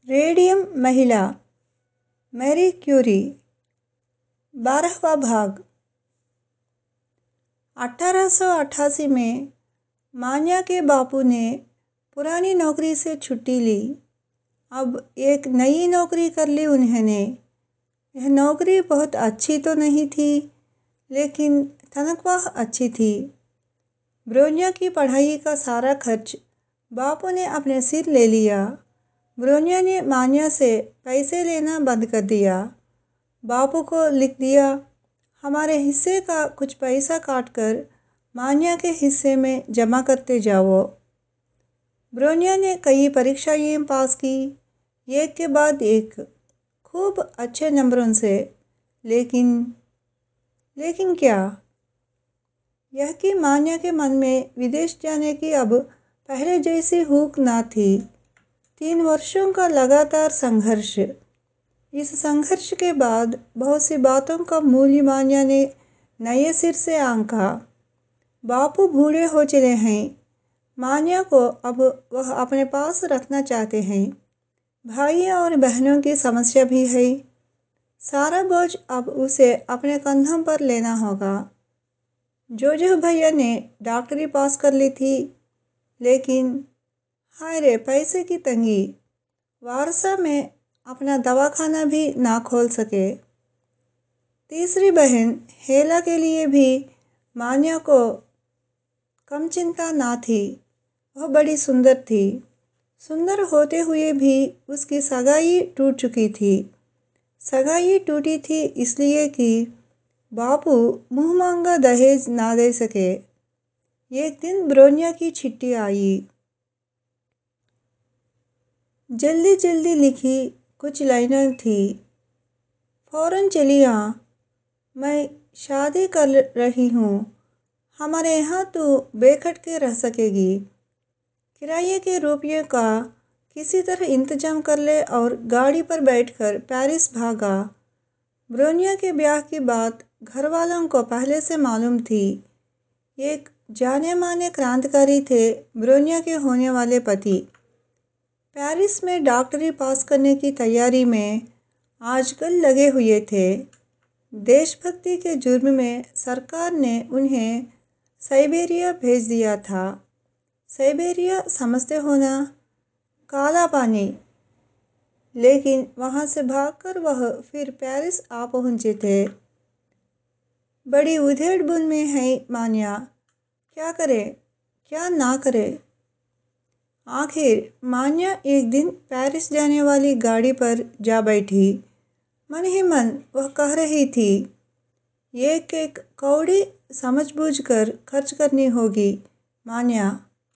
Radium महिला Marie Curie 12वां भाग। 1888 में मान्या के बापू ने पुरानी नौकरी से छुट्टी ली। अब एक नई नौकरी कर ली उन्होंने। यह नौकरी बहुत अच्छी तो नहीं थी, लेकिन तनख्वाह अच्छी थी। ब्रोनिया की पढ़ाई का सारा खर्च बापू ने अपने सिर ले लिया। ब्रोनिया ने मान्या से पैसे लेना बंद कर दिया। बापू को लिख दिया, हमारे हिस्से का कुछ पैसा काट कर मान्या के हिस्से में जमा करते जाओ। ब्रोनिया ने कई परीक्षाएं पास की, एक के बाद एक, खूब अच्छे नंबरों से। लेकिन क्या? यह कि मान्या के मन में विदेश जाने की अब पहले जैसी हुक ना थी। 3 वर्षों का लगातार संघर्ष। इस संघर्ष के बाद बहुत सी बातों का मूल्य मान्या ने नए सिर से आंका। बापू बूढ़े हो चले हैं। मान्या को अब वह अपने पास रखना चाहते हैं। भाइयों और बहनों की समस्या भी है। सारा बोझ अब उसे अपने कंधों पर लेना होगा। जोजो भैया ने डॉक्टरी पास कर ली थी, लेकिन हाय रे पैसे की तंगी। वारसा में अपना दवाखाना भी ना खोल सके। तीसरी बहन हेला के लिए भी मान्या को कम चिंता ना थी। वह बड़ी सुंदर थी। सुंदर होते हुए भी उसकी सगाई टूट चुकी थी। सगाई टूटी थी इसलिए कि बापू मुँह मांगा दहेज ना दे सके। एक दिन ब्रोनिया की चिट्ठी आई। जल्दी जल्दी लिखी कुछ लाइनें थी। फौरन चली आ, मैं शादी कर रही हूँ। हमारे यहाँ तो बेखटके रह सकेगी। किराए के रुपये का किसी तरह इंतजाम कर ले और गाड़ी पर बैठकर पेरिस भागा। ब्रोनिया के ब्याह की बात घर वालों को पहले से मालूम थी। एक जाने माने क्रांतिकारी थे ब्रोनिया के होने वाले पति। पेरिस में डॉक्टरी पास करने की तैयारी में आजकल लगे हुए थे। देशभक्ति के जुर्म में सरकार ने उन्हें साइबेरिया भेज दिया था। साइबेरिया समझते हो ना? काला पानी। लेकिन वहाँ से भागकर वह फिर पेरिस आ पहुँचे थे। बड़ी उधेड़-बुन में है मान्या। क्या करे, क्या ना करे। आखिर मान्या एक दिन पेरिस जाने वाली गाड़ी पर जा बैठी। मन ही मन वह कह रही थी, एक एक कौड़ी समझ-बूझ कर खर्च करनी होगी मान्या।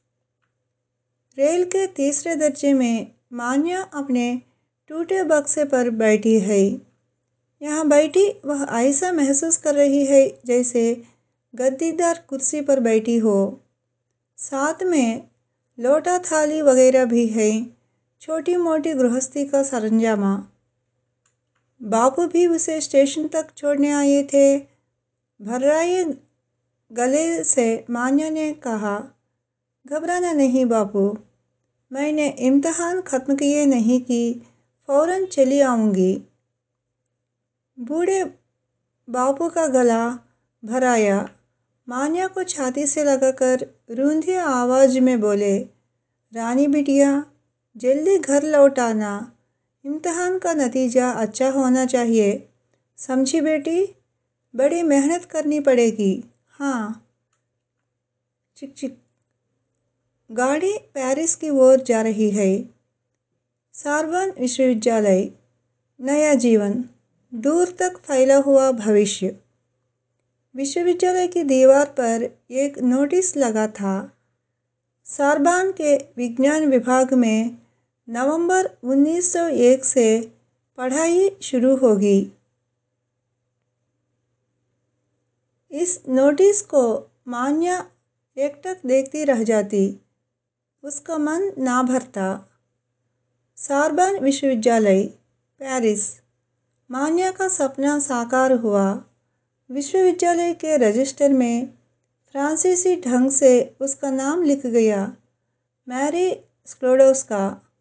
रेल के तीसरे दर्जे में मान्या अपने टूटे बक्से पर बैठी है। यहाँ बैठी वह ऐसा महसूस कर रही है जैसे गद्दीदार कुर्सी पर बैठी हो। साथ में लोटा थाली वगैरह भी है, छोटी मोटी गृहस्थी का सरंजामा। बापू भी उसे स्टेशन तक छोड़ने आए थे। भर्राए गले से मान्या ने कहा, घबराना नहीं बापू, मैंने इम्तिहान खत्म किए नहीं कि फौरन चली आऊँगी। बूढ़े बापू का गला भराया। मान्या को छाती से लगाकर रूंधी आवाज में बोले, रानी बिटिया, जल्दी घर लौट आना। इम्तिहान का नतीजा अच्छा होना चाहिए, समझी बेटी? बड़ी मेहनत करनी पड़ेगी। हाँ। चिक चिक। गाड़ी पेरिस की ओर जा रही है। सारबन विश्वविद्यालय, नया जीवन, दूर तक फैला हुआ भविष्य। विश्वविद्यालय की दीवार पर एक नोटिस लगा था, सारबान के विज्ञान विभाग में नवंबर 1901 से पढ़ाई शुरू होगी। इस नोटिस को मान्या एकटक देखती रह जाती। उसका मन ना भरता। सारबन विश्वविद्यालय, पेरिस। मान्या का सपना साकार हुआ। विश्वविद्यालय के रजिस्टर में फ्रांसीसी ढंग से उसका नाम लिख गया, मैरी स्क्लोडोस्का।